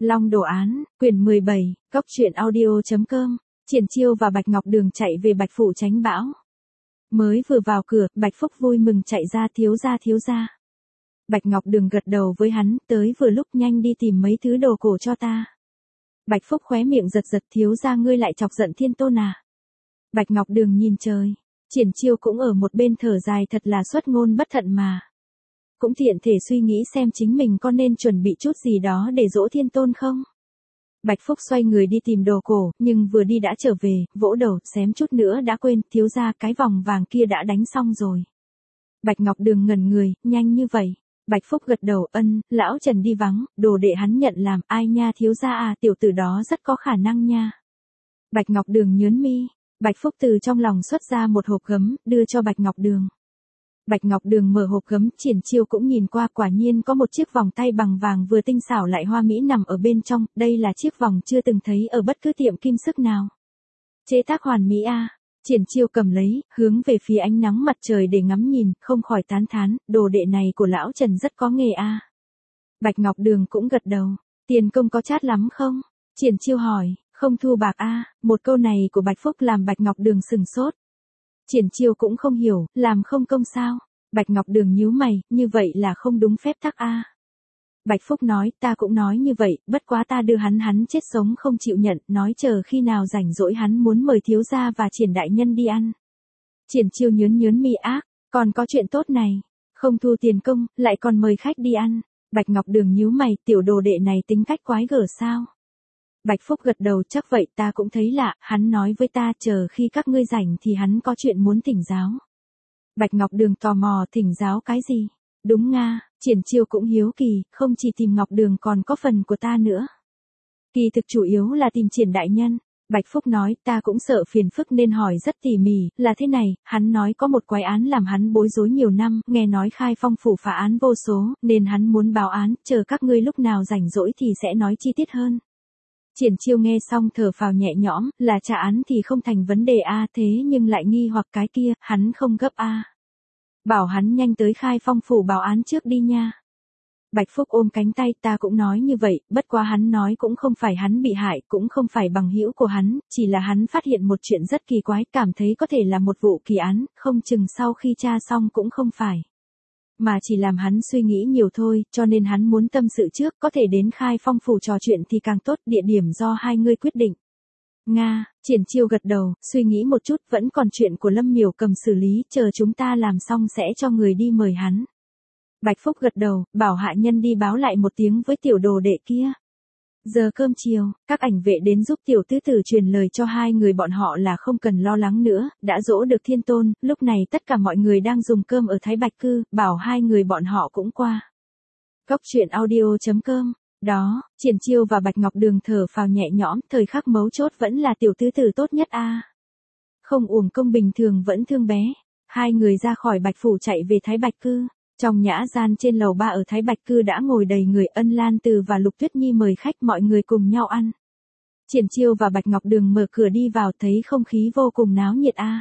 Long Đồ Án, quyển 17, Góc truyện audio.com, Triển Chiêu và Bạch Ngọc Đường chạy về Bạch Phủ tránh bão. Mới vừa vào cửa, Bạch Phúc vui mừng chạy ra, thiếu gia. Bạch Ngọc Đường gật đầu với hắn, tới vừa lúc, nhanh đi tìm mấy thứ đồ cổ cho ta. Bạch Phúc khóe miệng giật, thiếu gia ngươi lại chọc giận Thiên Tôn à. Bạch Ngọc Đường nhìn trời, Triển Chiêu cũng ở một bên thở dài, thật là xuất ngôn bất thận mà. Cũng tiện thể suy nghĩ xem chính mình có nên chuẩn bị chút gì đó để dỗ Thiên Tôn không. Bạch Phúc xoay người đi tìm đồ cổ, nhưng vừa đi đã trở về, vỗ đầu, xém chút nữa đã quên, thiếu gia cái vòng vàng kia đã đánh xong rồi. Bạch Ngọc Đường ngẩn người, nhanh như vậy. Bạch Phúc gật đầu, lão Trần đi vắng, đồ đệ hắn nhận làm, ai nha thiếu gia à, tiểu tử đó rất có khả năng nha. Bạch Ngọc Đường nhướng mi, Bạch Phúc từ trong lòng xuất ra một hộp gấm, đưa cho Bạch Ngọc Đường. Bạch Ngọc Đường mở hộp gấm, Triển Chiêu cũng nhìn qua, quả nhiên có một chiếc vòng tay bằng vàng vừa tinh xảo lại hoa mỹ nằm ở bên trong, đây là chiếc vòng chưa từng thấy ở bất cứ tiệm kim sức nào. Chế tác hoàn mỹ a. Triển Chiêu cầm lấy, hướng về phía ánh nắng mặt trời để ngắm nhìn, không khỏi tán thán, đồ đệ này của lão Trần rất có nghề a. Bạch Ngọc Đường cũng gật đầu, tiền công có chát lắm không? Triển Chiêu hỏi, không thu bạc a. Một câu này của Bạch Phúc làm Bạch Ngọc Đường sừng sốt. Triển Chiêu cũng không hiểu, làm không công sao? Bạch Ngọc Đường nhíu mày, như vậy là không đúng phép tắc a. Bạch Phúc nói, ta cũng nói như vậy, bất quá ta đưa hắn chết sống không chịu nhận, nói chờ khi nào rảnh rỗi hắn muốn mời thiếu gia và Triển đại nhân đi ăn. Triển Chiêu nhướng mi ác, còn có chuyện tốt này, không thu tiền công, lại còn mời khách đi ăn. Bạch Ngọc Đường nhíu mày, tiểu đồ đệ này tính cách quái gở sao? Bạch Phúc gật đầu, chắc vậy, ta cũng thấy lạ, hắn nói với ta chờ khi các ngươi rảnh thì hắn có chuyện muốn thỉnh giáo. Bạch Ngọc Đường tò mò, thỉnh giáo cái gì? Đúng nga, Triển Chiêu cũng hiếu kỳ, không chỉ tìm Ngọc Đường còn có phần của ta nữa. Kỳ thực chủ yếu là tìm Triển đại nhân. Bạch Phúc nói, ta cũng sợ phiền phức nên hỏi rất tỉ mỉ, là thế này, hắn nói có một quái án làm hắn bối rối nhiều năm, nghe nói Khai Phong phủ phá án vô số, nên hắn muốn báo án, chờ các ngươi lúc nào rảnh rỗi thì sẽ nói chi tiết hơn. Triển Chiêu nghe xong thở phào nhẹ nhõm, là trả án thì không thành vấn đề a, thế nhưng lại nghi hoặc cái kia, hắn không gấp a. Bảo hắn nhanh tới Khai Phong phủ báo án trước đi nha. Bạch Phúc ôm cánh tay, ta cũng nói như vậy, bất quá hắn nói cũng không phải hắn bị hại, cũng không phải bằng hữu của hắn, chỉ là hắn phát hiện một chuyện rất kỳ quái, cảm thấy có thể là một vụ kỳ án, không chừng sau khi tra xong cũng không phải. Mà chỉ làm hắn suy nghĩ nhiều thôi, cho nên hắn muốn tâm sự trước, có thể đến Khai Phong phủ trò chuyện thì càng tốt, địa điểm do hai người quyết định. Nga, Triển Chiêu gật đầu, suy nghĩ một chút, vẫn còn chuyện của Lâm Miểu Cầm xử lý, chờ chúng ta làm xong sẽ cho người đi mời hắn. Bạch Phúc gật đầu, bảo hạ nhân đi báo lại một tiếng với tiểu đồ đệ kia. Giờ cơm chiều, các ảnh vệ đến giúp tiểu tứ tử truyền lời cho hai người bọn họ là không cần lo lắng nữa, đã dỗ được Thiên Tôn, lúc này tất cả mọi người đang dùng cơm ở Thái Bạch Cư, bảo hai người bọn họ cũng qua. Góc truyện audio.com. Đó, Triển Chiêu và Bạch Ngọc Đường thở phào nhẹ nhõm, thời khắc mấu chốt vẫn là tiểu tứ tử tốt nhất a. Không uổng công bình thường vẫn thương bé. Hai người ra khỏi Bạch Phủ chạy về Thái Bạch Cư. Trong nhã gian trên lầu 3 ở Thái Bạch Cư đã ngồi đầy người, Ân Lan Từ và Lục Tuyết Nhi mời khách, mọi người cùng nhau ăn. Triển Chiêu và Bạch Ngọc Đường mở cửa đi vào, thấy không khí vô cùng náo nhiệt a.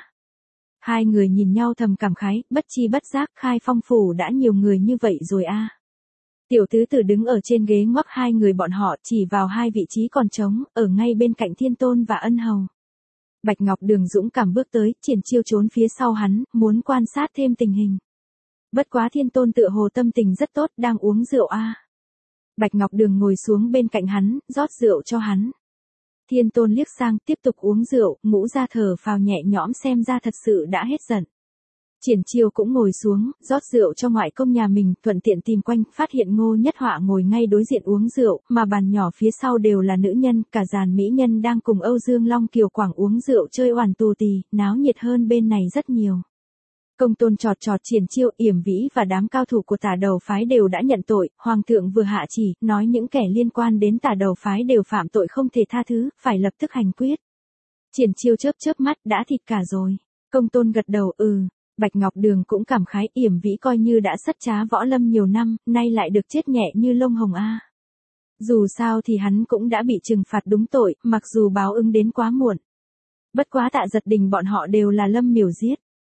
Hai người nhìn nhau thầm cảm khái, bất chi bất giác Khai Phong phủ đã nhiều người như vậy rồi a. Tiểu tứ tử đứng ở trên ghế ngoắc hai người bọn họ, chỉ vào hai vị trí còn trống, ở ngay bên cạnh Thiên Tôn và Ân Hầu. Bạch Ngọc Đường dũng cảm bước tới, Triển Chiêu trốn phía sau hắn, muốn quan sát thêm tình hình. Bất quá Thiên Tôn tựa hồ tâm tình rất tốt, đang uống rượu a. Bạch Ngọc Đường ngồi xuống bên cạnh hắn, rót rượu cho hắn. Thiên Tôn liếc sang, tiếp tục uống rượu, ngũ ra thở phào nhẹ nhõm, xem ra thật sự đã hết giận. Triển Chiêu cũng ngồi xuống, rót rượu cho ngoại công nhà mình, thuận tiện tìm quanh, phát hiện Ngô Nhất Họa ngồi ngay đối diện uống rượu, mà bàn nhỏ phía sau đều là nữ nhân, cả dàn mỹ nhân đang cùng Âu Dương Long Kiều Quảng uống rượu chơi oàn tù tì, náo nhiệt hơn bên này rất nhiều. Công tôn chọt Triển Chiêu, Yểm Vĩ và đám cao thủ của Tả Đầu phái đều đã nhận tội, Hoàng thượng vừa hạ chỉ, nói những kẻ liên quan đến Tả Đầu phái đều phạm tội không thể tha thứ, phải lập tức hành quyết. Triển Chiêu chớp mắt, đã thịt cả rồi. Công tôn gật đầu, Bạch Ngọc Đường cũng cảm khái, Yểm Vĩ coi như đã sất trá võ lâm nhiều năm, nay lại được chết nhẹ như lông hồng a. Dù sao thì hắn cũng đã bị trừng phạt đúng tội, mặc dù báo ứng đến quá muộn. Bất quá Tạ Giật Đình bọn họ đều là Lâm Miểu giết.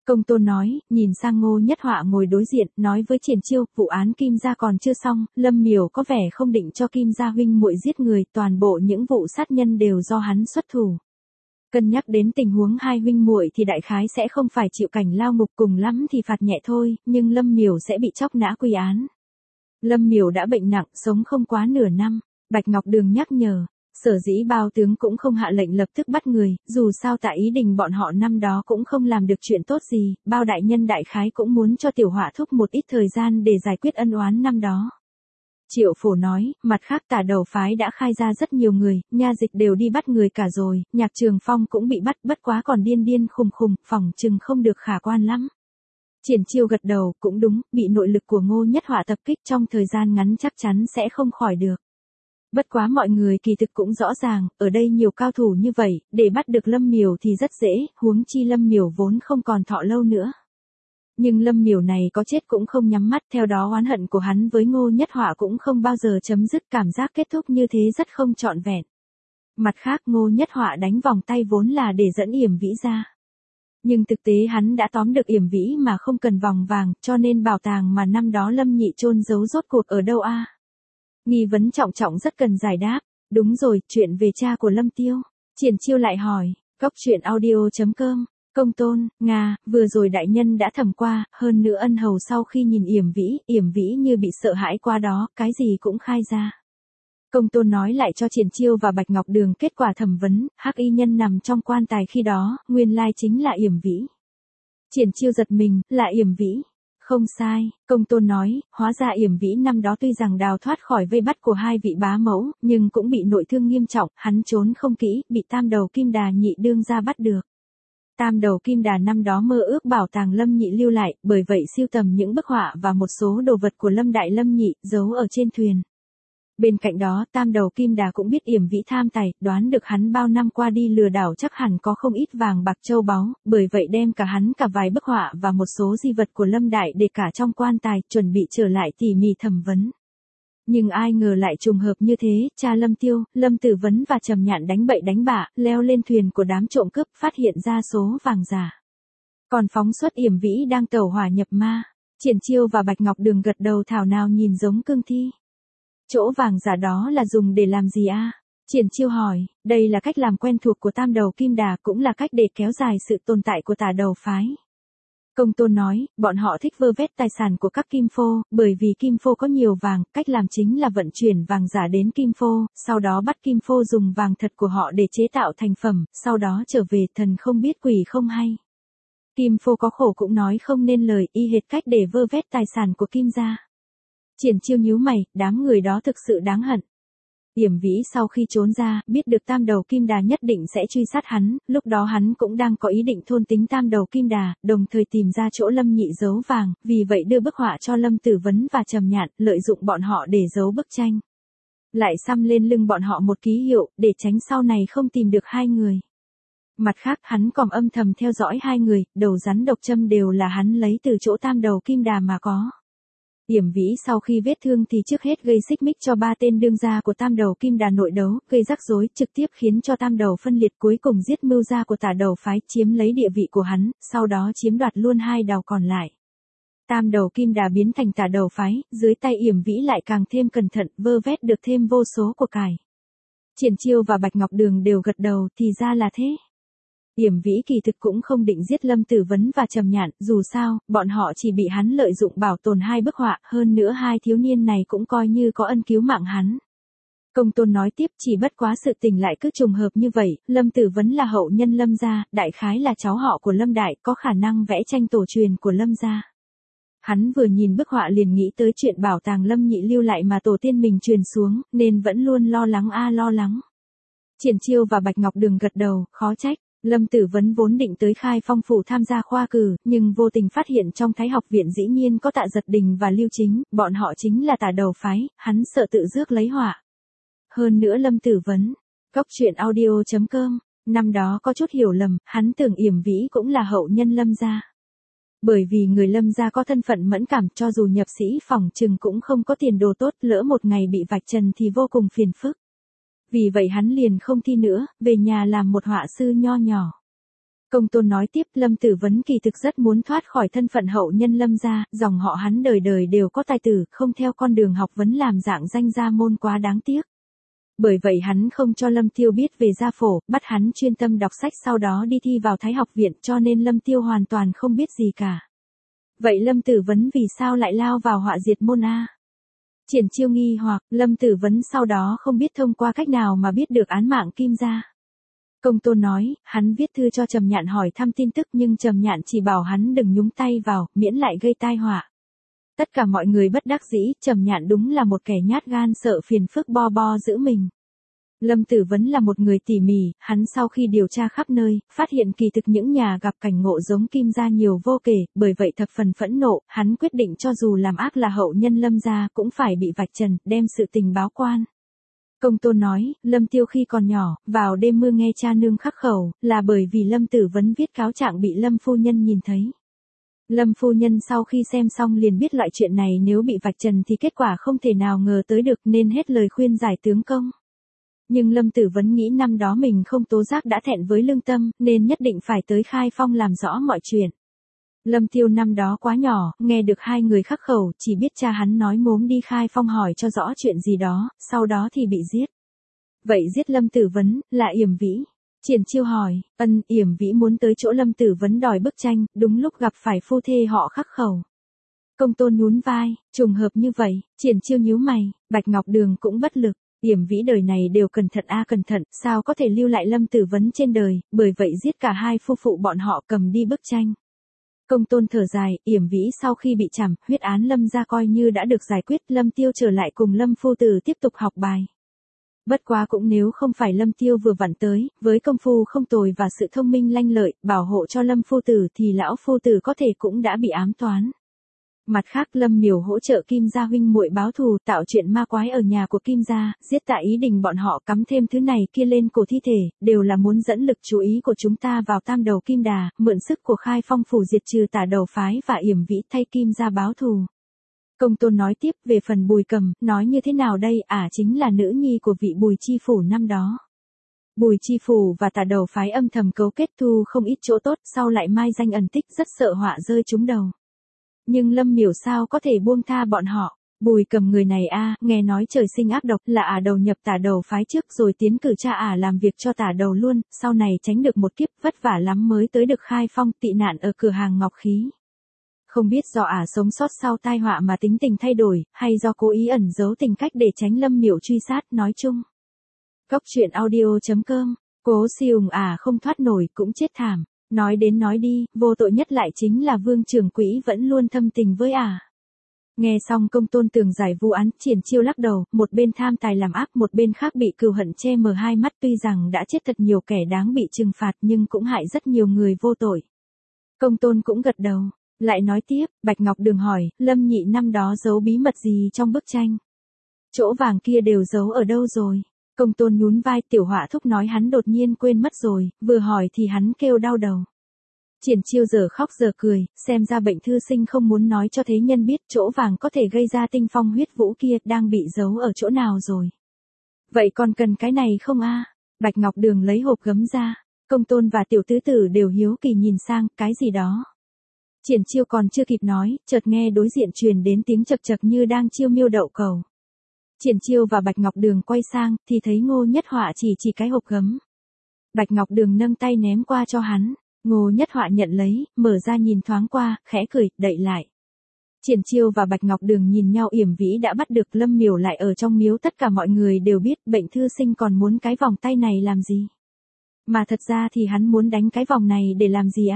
Công tôn nói, nhìn sang Ngô Nhất Họa ngồi đối diện, nói với Triển Chiêu, vụ án Kim gia còn chưa xong, Lâm Miểu có vẻ không định cho Kim gia huynh muội giết người, toàn bộ những vụ sát nhân đều do hắn xuất thủ. Cân nhắc đến tình huống hai huynh muội thì đại khái sẽ không phải chịu cảnh lao ngục, cùng lắm thì phạt nhẹ thôi, nhưng Lâm Miểu sẽ bị chóc nã quy án. Lâm Miểu đã bệnh nặng, sống không quá nửa năm. Bạch Ngọc Đường nhắc nhở, sở dĩ Bao tướng cũng không hạ lệnh lập tức bắt người, dù sao tại Ý Đình bọn họ năm đó cũng không làm được chuyện tốt gì, Bao đại nhân đại khái cũng muốn cho Tiểu Họa thúc một ít thời gian để giải quyết ân oán năm đó. Triệu Phổ nói, mặt khác Tả Đầu phái đã khai ra rất nhiều người, nha dịch đều đi bắt người cả rồi, Nhạc Trường Phong cũng bị bắt, bất quá còn điên điên khùng khùng, phỏng chừng không được khả quan lắm. Triển Chiêu gật đầu, cũng đúng, bị nội lực của Ngô Nhất Họa tập kích trong thời gian ngắn chắc chắn sẽ không khỏi được. Bất quá mọi người kỳ thực cũng rõ ràng, ở đây nhiều cao thủ như vậy, để bắt được Lâm Miểu thì rất dễ, huống chi Lâm Miểu vốn không còn thọ lâu nữa. Nhưng Lâm Miểu này có chết cũng không nhắm mắt, theo đó oán hận của hắn với Ngô Nhất Họa cũng không bao giờ chấm dứt, cảm giác kết thúc như thế rất không trọn vẹn. Mặt khác Ngô Nhất Họa đánh vòng tay vốn là để dẫn Yểm Vĩ ra. Nhưng thực tế hắn đã tóm được Yểm Vĩ mà không cần vòng vàng, cho nên bảo tàng mà năm đó Lâm Nhị chôn giấu rốt cuộc ở đâu a? Nghi vấn trọng trọng rất cần giải đáp. Đúng rồi, chuyện về cha của Lâm Tiêu. Triển Chiêu lại hỏi, goctruyện.audio.com, Công tôn, Nga, vừa rồi đại nhân đã thẩm qua, hơn nữa ân hầu sau khi nhìn Yểm Vĩ như bị sợ hãi qua đó, cái gì cũng khai ra. Công tôn nói lại cho Triển Chiêu và Bạch Ngọc Đường kết quả thẩm vấn, hắc y nhân nằm trong quan tài khi đó, nguyên lai chính là Yểm Vĩ. Triển Chiêu giật mình, là Yểm Vĩ. Không sai, công tôn nói, hóa ra Yểm Vĩ năm đó tuy rằng đào thoát khỏi vây bắt của hai vị bá mẫu, nhưng cũng bị nội thương nghiêm trọng, hắn trốn không kỹ, bị Tam Đầu Kim Đà nhị đương ra bắt được. Tam Đầu Kim Đà năm đó mơ ước bảo tàng Lâm Nhị lưu lại, bởi vậy sưu tầm những bức họa và một số đồ vật của Lâm Đại Lâm Nhị, giấu ở trên thuyền. Bên cạnh đó Tam Đầu Kim Đà cũng biết Yểm Vĩ tham tài, đoán được hắn bao năm qua đi lừa đảo chắc hẳn có không ít vàng bạc châu báu, bởi vậy đem cả hắn cả vài bức họa và một số di vật của Lâm Đại để cả trong quan tài, chuẩn bị trở lại tỉ mỉ thẩm vấn. Nhưng ai ngờ lại trùng hợp như thế, cha Lâm Tiêu, Lâm Tử Vấn và Trầm Nhạn đánh bậy đánh bạ, leo lên thuyền của đám trộm cướp, phát hiện ra số vàng giả. Còn phóng xuất Yểm Vĩ đang tẩu hỏa nhập ma. Triển Chiêu và Bạch Ngọc Đường gật đầu thảo nào nhìn giống cương thi. Chỗ vàng giả đó là dùng để làm gì a? Triển Chiêu hỏi, đây là cách làm quen thuộc của Tam Đầu Kim Đà, cũng là cách để kéo dài sự tồn tại của Tả Đầu phái. Công tôn nói, bọn họ thích vơ vét tài sản của các kim phô, bởi vì kim phô có nhiều vàng, cách làm chính là vận chuyển vàng giả đến kim phô, sau đó bắt kim phô dùng vàng thật của họ để chế tạo thành phẩm, sau đó trở về, thần không biết quỷ không hay. Kim phô có khổ cũng nói không nên lời, y hệt cách để vơ vét tài sản của Kim gia. Triển Chiêu nhíu mày, đám người đó thực sự đáng hận. Yểm Vĩ sau khi trốn ra, biết được Tam Đầu Kim Đà nhất định sẽ truy sát hắn, lúc đó hắn cũng đang có ý định thôn tính Tam Đầu Kim Đà, đồng thời tìm ra chỗ Lâm Nhị giấu vàng, vì vậy đưa bức họa cho Lâm Tử Vấn và Trầm Nhạn, lợi dụng bọn họ để giấu bức tranh. Lại xăm lên lưng bọn họ một ký hiệu, để tránh sau này không tìm được hai người. Mặt khác hắn còn âm thầm theo dõi hai người, đầu rắn độc châm đều là hắn lấy từ chỗ Tam Đầu Kim Đà mà có. Yểm Vĩ sau khi vết thương thì trước hết gây xích mích cho ba tên đương gia của Tam Đầu Kim Đà nội đấu, gây rắc rối, trực tiếp khiến cho Tam Đầu phân liệt, cuối cùng giết mưu gia của Tả Đầu phái, chiếm lấy địa vị của hắn, sau đó chiếm đoạt luôn hai đầu còn lại. Tam Đầu Kim Đà biến thành Tả Đầu phái, dưới tay Yểm Vĩ lại càng thêm cẩn thận, vơ vét được thêm vô số của cải. Triển Chiêu và Bạch Ngọc Đường đều gật đầu, thì ra là thế. Yểm Vĩ kỳ thực cũng không định giết Lâm Tử Vấn và Trầm Nhạn, dù sao, bọn họ chỉ bị hắn lợi dụng bảo tồn hai bức họa, hơn nữa hai thiếu niên này cũng coi như có ân cứu mạng hắn. Công tôn nói tiếp, chỉ bất quá sự tình lại cứ trùng hợp như vậy, Lâm Tử Vấn là hậu nhân Lâm gia, đại khái là cháu họ của Lâm Đại, có khả năng vẽ tranh tổ truyền của Lâm gia. Hắn vừa nhìn bức họa liền nghĩ tới chuyện bảo tàng Lâm Nhị lưu lại mà tổ tiên mình truyền xuống, nên vẫn luôn lo lắng lo lắng. Triển Chiêu và Bạch Ngọc Đường gật đầu, khó trách. Lâm Tử Vấn vốn định tới Khai Phong phủ tham gia khoa cử, nhưng vô tình phát hiện trong Thái học viện dĩ nhiên có Tạ Giật Đình và Lưu Chính, bọn họ chính là Tả Đầu phái, hắn sợ tự rước lấy họa. Hơn nữa Lâm Tử Vấn, goctruyện.audio.com, năm đó có chút hiểu lầm, hắn tưởng Yểm Vĩ cũng là hậu nhân Lâm gia. Bởi vì người Lâm gia có thân phận mẫn cảm, cho dù nhập sĩ phỏng chừng cũng không có tiền đồ tốt, lỡ một ngày bị vạch trần thì vô cùng phiền phức. Vì vậy hắn liền không thi nữa, về nhà làm một họa sư nho nhỏ. Công tôn nói tiếp, Lâm Tử Vấn kỳ thực rất muốn thoát khỏi thân phận hậu nhân Lâm gia, dòng họ hắn đời đời đều có tài tử, không theo con đường học vấn làm dạng danh gia môn quá đáng tiếc. Bởi vậy hắn không cho Lâm Tiêu biết về gia phổ, bắt hắn chuyên tâm đọc sách sau đó đi thi vào Thái học viện, cho nên Lâm Tiêu hoàn toàn không biết gì cả. Vậy Lâm Tử Vấn vì sao lại lao vào họa diệt môn a? Triển Chiêu nghi hoặc, Lâm Tử Vấn sau đó không biết thông qua cách nào mà biết được án mạng Kim gia. Công tôn nói, hắn viết thư cho Trầm Nhạn hỏi thăm tin tức nhưng Trầm Nhạn chỉ bảo hắn đừng nhúng tay vào, miễn lại gây tai họa. Tất cả mọi người bất đắc dĩ, Trầm Nhạn đúng là một kẻ nhát gan sợ phiền phức bo bo giữ mình. Lâm Tử Vấn là một người tỉ mỉ, hắn sau khi điều tra khắp nơi, phát hiện kỳ thực những nhà gặp cảnh ngộ giống Kim gia nhiều vô kể, bởi vậy thập phần phẫn nộ, hắn quyết định cho dù làm ác là hậu nhân Lâm gia cũng phải bị vạch trần, đem sự tình báo quan. Công tôn nói, Lâm Tiêu khi còn nhỏ, vào đêm mưa nghe cha nương khắc khẩu, là bởi vì Lâm Tử Vấn viết cáo trạng bị Lâm phu nhân nhìn thấy. Lâm phu nhân sau khi xem xong liền biết loại chuyện này nếu bị vạch trần thì kết quả không thể nào ngờ tới được nên hết lời khuyên giải tướng công. Nhưng Lâm Tử Vấn nghĩ năm đó mình không tố giác đã thẹn với lương tâm, nên nhất định phải tới Khai Phong làm rõ mọi chuyện. Lâm Tiêu năm đó quá nhỏ, nghe được hai người khắc khẩu, chỉ biết cha hắn nói mốm đi Khai Phong hỏi cho rõ chuyện gì đó, sau đó thì bị giết. Vậy giết Lâm Tử Vấn, là Yểm Vĩ. Triển Chiêu hỏi, Yểm Vĩ muốn tới chỗ Lâm Tử Vấn đòi bức tranh, đúng lúc gặp phải phu thê họ khắc khẩu. Công tôn nhún vai, trùng hợp như vậy, Triển Chiêu nhíu mày, Bạch Ngọc Đường cũng bất lực. Yểm Vĩ đời này đều cẩn thận cẩn thận, sao có thể lưu lại Lâm Tử Vấn trên đời, bởi vậy giết cả hai phu phụ bọn họ cầm đi bức tranh. Công tôn thở dài, Yểm Vĩ sau khi bị trảm, huyết án Lâm gia coi như đã được giải quyết, Lâm Tiêu trở lại cùng Lâm phu tử tiếp tục học bài. Bất quá cũng nếu không phải Lâm Tiêu vừa vặn tới, với công phu không tồi và sự thông minh lanh lợi, bảo hộ cho Lâm phu tử thì lão phu tử có thể cũng đã bị ám toán. Mặt khác Lâm Miểu hỗ trợ Kim gia huynh muội báo thù, tạo chuyện ma quái ở nhà của Kim gia, giết Tạ Ý Đình bọn họ, cắm thêm thứ này kia lên cổ thi thể, đều là muốn dẫn lực chú ý của chúng ta vào tam đầu Kim Đà, mượn sức của Khai Phong phủ diệt trừ Tả đầu phái và Yểm Vĩ thay Kim gia báo thù. Công tôn nói tiếp về phần Bùi Cầm, nói như thế nào đây, chính là nữ nhi của vị Bùi chi phủ năm đó. Bùi chi phủ và Tả đầu phái âm thầm cấu kết thu không ít chỗ tốt, sau lại mai danh ẩn tích, rất sợ họa rơi trúng đầu. Nhưng Lâm Miểu sao có thể buông tha bọn họ. Bùi Cầm người này nghe nói trời sinh ác độc, là đầu nhập Tả đầu phái trước rồi tiến cử cha làm việc cho Tả đầu luôn, sau này tránh được một kiếp, vất vả lắm mới tới được Khai Phong, tị nạn ở cửa hàng ngọc khí. Không biết do sống sót sau tai họa mà tính tình thay đổi, hay do cố ý ẩn giấu tình cách để tránh Lâm Miểu truy sát, nói chung. Góc truyện audio.com, Cố Siêu không thoát nổi cũng chết thảm. Nói đến nói đi, vô tội nhất lại chính là Vương Trưởng Quỹ vẫn luôn thâm tình với Nghe xong công tôn tường giải vụ án, Triển Chiêu lắc đầu, một bên tham tài làm ác, một bên khác bị cừu hận che mờ hai mắt, tuy rằng đã chết thật nhiều kẻ đáng bị trừng phạt nhưng cũng hại rất nhiều người vô tội. Công tôn cũng gật đầu, lại nói tiếp, Bạch Ngọc Đường hỏi, Lâm nhị năm đó giấu bí mật gì trong bức tranh? Chỗ vàng kia đều giấu ở đâu rồi? Công tôn nhún vai, Tiểu Họa thúc nói hắn đột nhiên quên mất rồi, vừa hỏi thì hắn kêu đau đầu. Triển Chiêu giờ khóc giờ cười, xem ra bệnh thư sinh không muốn nói cho thế nhân biết chỗ vàng có thể gây ra tinh phong huyết vũ kia đang bị giấu ở chỗ nào rồi. Vậy còn cần cái này không Bạch Ngọc Đường lấy hộp gấm ra, công tôn và tiểu tứ tử đều hiếu kỳ nhìn sang, cái gì đó. Triển Chiêu còn chưa kịp nói, chợt nghe đối diện truyền đến tiếng chật chật như đang chiêu miêu đậu cầu. Triển Chiêu và Bạch Ngọc Đường quay sang, thì thấy Ngô Nhất Họa chỉ cái hộp gấm. Bạch Ngọc Đường nâng tay ném qua cho hắn, Ngô Nhất Họa nhận lấy, mở ra nhìn thoáng qua, khẽ cười, đậy lại. Triển Chiêu và Bạch Ngọc Đường nhìn nhau, Yểm Vĩ đã bắt được Lâm Miểu lại ở trong miếu, tất cả mọi người đều biết bệnh thư sinh còn muốn cái vòng tay này làm gì. Mà thật ra thì hắn muốn đánh cái vòng này để làm gì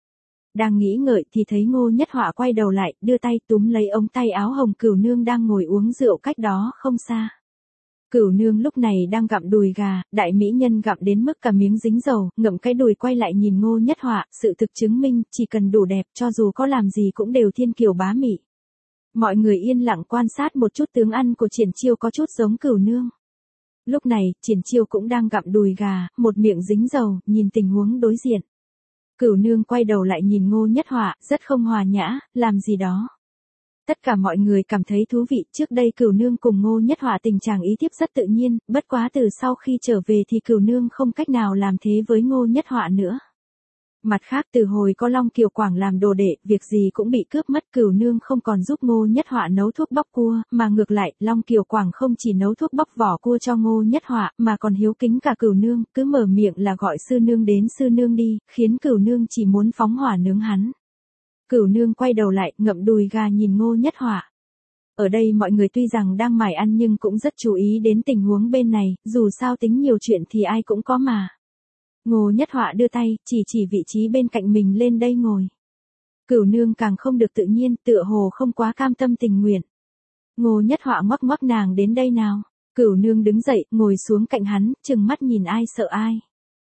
Đang nghĩ ngợi thì thấy Ngô Nhất Họa quay đầu lại, đưa tay túm lấy ống tay áo hồng Cửu Nương đang ngồi uống rượu cách đó không xa. Cửu Nương lúc này đang gặm đùi gà, đại mỹ nhân gặm đến mức cả miếng dính dầu, ngậm cái đùi quay lại nhìn Ngô Nhất Họa, sự thực chứng minh, chỉ cần đủ đẹp cho dù có làm gì cũng đều thiên kiều bá mị. Mọi người yên lặng quan sát một chút, tướng ăn của Triển Chiêu có chút giống Cửu Nương. Lúc này, Triển Chiêu cũng đang gặm đùi gà, một miệng dính dầu, nhìn tình huống đối diện. Cửu Nương quay đầu lại nhìn Ngô Nhất Họa, rất không hòa nhã, làm gì đó. Tất cả mọi người cảm thấy thú vị, trước đây Cửu Nương cùng Ngô Nhất Họa tình chàng ý tiếp rất tự nhiên, bất quá từ sau khi trở về thì Cửu Nương không cách nào làm thế với Ngô Nhất Họa nữa. Mặt khác từ hồi có Long Kiều Quảng làm đồ đệ, việc gì cũng bị cướp mất, Cửu Nương không còn giúp Ngô Nhất Họa nấu thuốc bóc cua, mà ngược lại, Long Kiều Quảng không chỉ nấu thuốc bóc vỏ cua cho Ngô Nhất Họa, mà còn hiếu kính cả Cửu Nương, cứ mở miệng là gọi sư nương đến sư nương đi, khiến Cửu Nương chỉ muốn phóng hỏa nướng hắn. Cửu Nương quay đầu lại, ngậm đùi gà nhìn Ngô Nhất Họa. Ở đây mọi người tuy rằng đang mải ăn nhưng cũng rất chú ý đến tình huống bên này, dù sao tính nhiều chuyện thì ai cũng có mà. Ngô Nhất Họa đưa tay, chỉ vị trí bên cạnh mình lên đây ngồi. Cửu Nương càng không được tự nhiên, tựa hồ không quá cam tâm tình nguyện. Ngô Nhất Họa ngoắc ngoắc nàng đến đây nào. Cửu Nương đứng dậy, ngồi xuống cạnh hắn, trừng mắt nhìn ai sợ ai.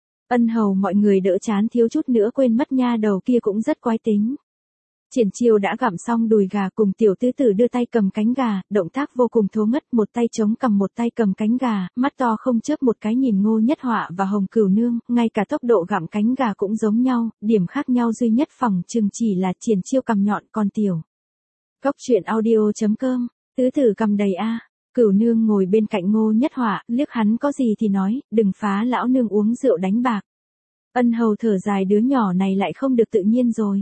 Ân hầu mọi người đỡ chán thiếu chút nữa quên mất nha đầu kia cũng rất quái tính. Triển Chiêu đã gặm xong đùi gà cùng tiểu tứ tử đưa tay cầm cánh gà, động tác vô cùng thố ngất, một tay chống cằm một tay cầm cánh gà, mắt to không chớp một cái nhìn Ngô Nhất Họa và Hồng Cửu Nương, ngay cả tốc độ gặm cánh gà cũng giống nhau, điểm khác nhau duy nhất phòng chừng chỉ là Triển Chiêu cầm nhọn còn tiểu. Góc truyện audio.com, tứ tử cầm đầy a. Cửu Nương ngồi bên cạnh Ngô Nhất Họa, liếc hắn có gì thì nói, đừng phá lão nương uống rượu đánh bạc. Ân hầu thở dài, đứa nhỏ này lại không được tự nhiên rồi.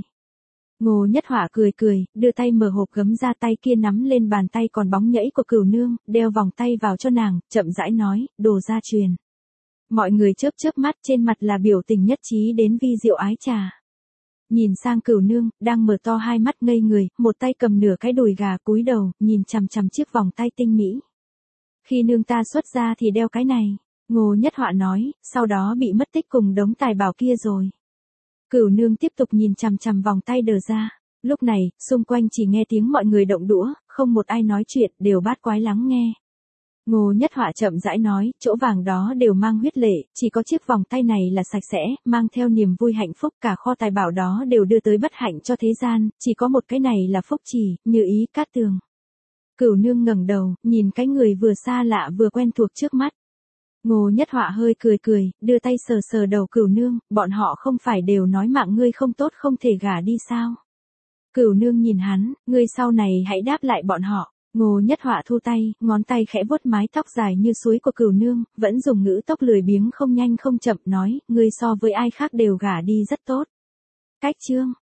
Ngô Nhất Họa cười, đưa tay mở hộp gấm ra, tay kia nắm lên bàn tay còn bóng nhẫy của Cửu Nương, đeo vòng tay vào cho nàng, chậm rãi nói, đồ gia truyền. Mọi người chớp mắt, trên mặt là biểu tình nhất trí đến vi diệu ái trà. Nhìn sang Cửu Nương, đang mở to hai mắt ngây người, một tay cầm nửa cái đùi gà cúi đầu, nhìn chằm chằm chiếc vòng tay tinh mỹ. Khi nương ta xuất ra thì đeo cái này, Ngô Nhất Họa nói, sau đó bị mất tích cùng đống tài bảo kia rồi. Cửu Nương tiếp tục nhìn chằm chằm vòng tay đờ ra. Lúc này, xung quanh chỉ nghe tiếng mọi người động đũa, không một ai nói chuyện, đều bát quái lắng nghe. Ngô Nhất Họa chậm rãi nói, chỗ vàng đó đều mang huyết lệ, chỉ có chiếc vòng tay này là sạch sẽ, mang theo niềm vui hạnh phúc, cả kho tài bảo đó đều đưa tới bất hạnh cho thế gian, chỉ có một cái này là phúc trì, như ý Cát Tường. Cửu Nương ngẩng đầu, nhìn cái người vừa xa lạ vừa quen thuộc trước mắt. Ngô Nhất Họa hơi cười, đưa tay sờ đầu Cửu Nương, bọn họ không phải đều nói mạng ngươi không tốt không thể gả đi sao? Cửu Nương nhìn hắn, ngươi sau này hãy đáp lại bọn họ. Ngô Nhất Họa thu tay, ngón tay khẽ vuốt mái tóc dài như suối của Cửu Nương, vẫn dùng ngữ tốc lười biếng không nhanh không chậm nói, ngươi so với ai khác đều gả đi rất tốt. Cách chương